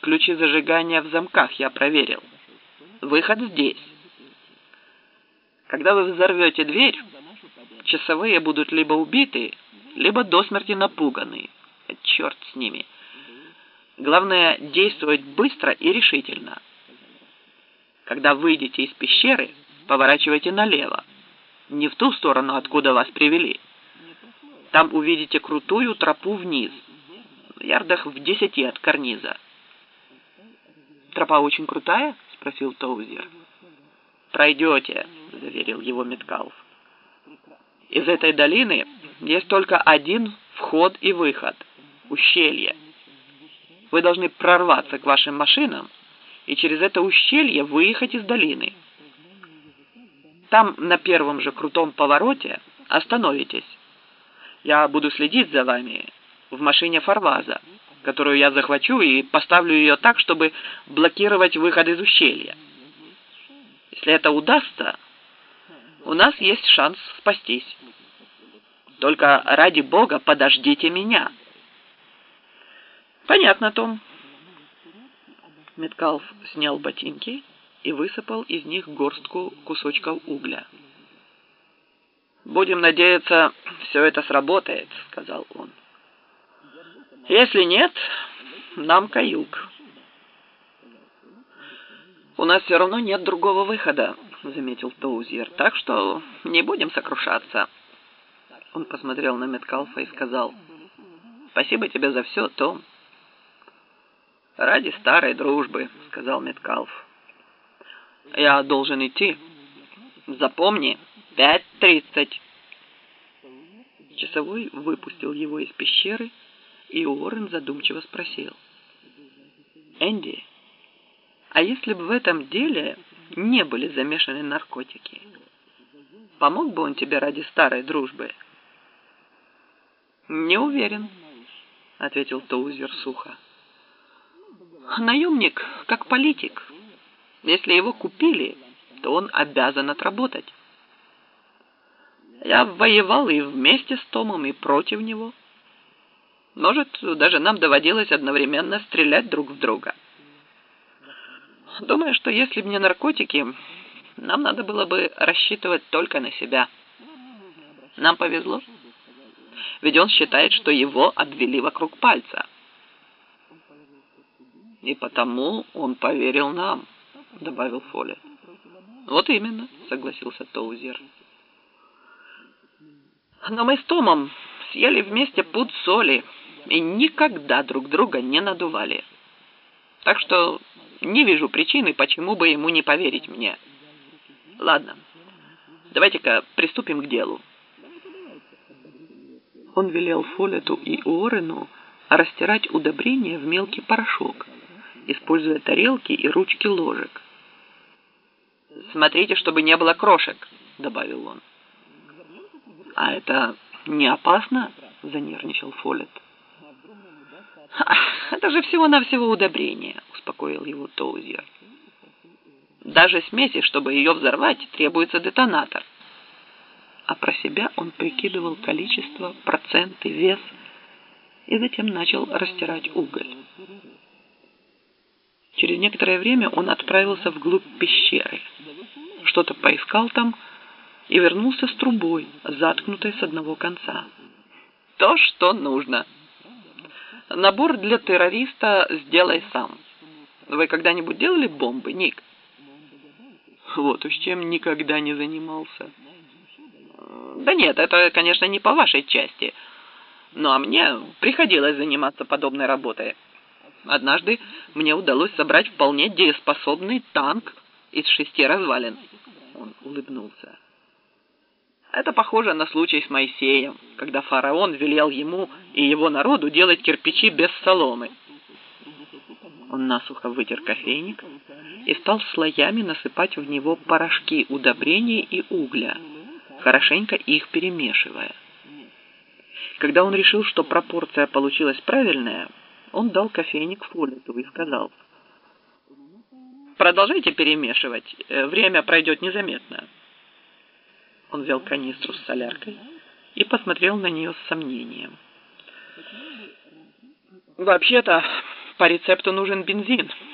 Ключи зажигания в замках я проверил. Выход здесь. Когда вы взорвете дверь, часовые будут либо убиты, либо до смерти напуганы. Черт с ними. Главное, действовать быстро и решительно. Когда выйдете из пещеры, поворачивайте налево. Не в ту сторону, откуда вас привели. Там увидите крутую тропу вниз, ярдах в 10 от карниза. «Тропа очень крутая?» — спросил Тоузер. «Пройдете», — заверил его Меткалф. «Из этой долины есть только один вход и выход — ущелье. Вы должны прорваться к вашим машинам и через это ущелье выехать из долины. Там, на первом же крутом повороте, остановитесь. Я буду следить за вами в машине Фарваза, которую я захвачу и поставлю ее так, чтобы блокировать выход из ущелья. Если это удастся, у нас есть шанс спастись. Только ради бога подождите меня». «Понятно, Том». Меткалф снял ботинки и высыпал из них горстку кусочков угля. «Будем надеяться, все это сработает», — сказал он. «Если нет, нам каюк». «У нас все равно нет другого выхода», — заметил Тоузер, «так что не будем сокрушаться». Он посмотрел на Меткалфа и сказал: «Спасибо тебе за все, Том». «Ради старой дружбы», — сказал Меткалф. «Я должен идти. Запомни, 5:30». Часовой выпустил его из пещеры, и Уоррен задумчиво спросил: «Энди, а если бы в этом деле не были замешаны наркотики, помог бы он тебе ради старой дружбы?» «Не уверен», — ответил Тоузер сухо. «Наемник как политик. Если его купили, то он обязан отработать. Я воевал и вместе с Томом, и против него. Может, даже нам доводилось одновременно стрелять друг в друга. Думаю, что если бы не наркотики, нам надо было бы рассчитывать только на себя. Нам повезло. Ведь он считает, что его обвели вокруг пальца. И потому он поверил нам», — добавил Фоллет. «Вот именно», — согласился Тоузер. «Но мы с Томом съели вместе пуд соли и никогда друг друга не надували. Так что не вижу причины, почему бы ему не поверить мне. Ладно, давайте-ка приступим к делу». Он велел Фоллету и Уоррену растирать удобрения в мелкий порошок, используя тарелки и ручки ложек. «Смотрите, чтобы не было крошек», — добавил он. «А это не опасно?» — занервничал Фоллет. «Это же всего-навсего удобрение», — успокоил его Тоузер. «Даже смеси, чтобы ее взорвать, требуется детонатор». А про себя он прикидывал количество, проценты, вес и затем начал растирать уголь. Через некоторое время он отправился вглубь пещеры, что-то поискал там и вернулся с трубой, заткнутой с одного конца. «То, что нужно. Набор для террориста сделай сам. Вы когда-нибудь делали бомбы, Ник?» «Вот уж чем никогда не занимался». «Да нет, это, конечно, не по вашей части. Ну, а мне приходилось заниматься подобной работой. Однажды мне удалось собрать вполне дееспособный танк из 6 развалин». Он улыбнулся. «Это похоже на случай с Моисеем, когда фараон велел ему и его народу делать кирпичи без соломы». Он насухо вытер кофейник и стал слоями насыпать в него порошки удобрений и угля, хорошенько их перемешивая. Когда он решил, что пропорция получилась правильная, он дал кофейник Фоллету и сказал: «Продолжайте перемешивать, время пройдет незаметно». Он взял канистру с соляркой и посмотрел на нее с сомнением. «Вообще-то, По рецепту нужен бензин.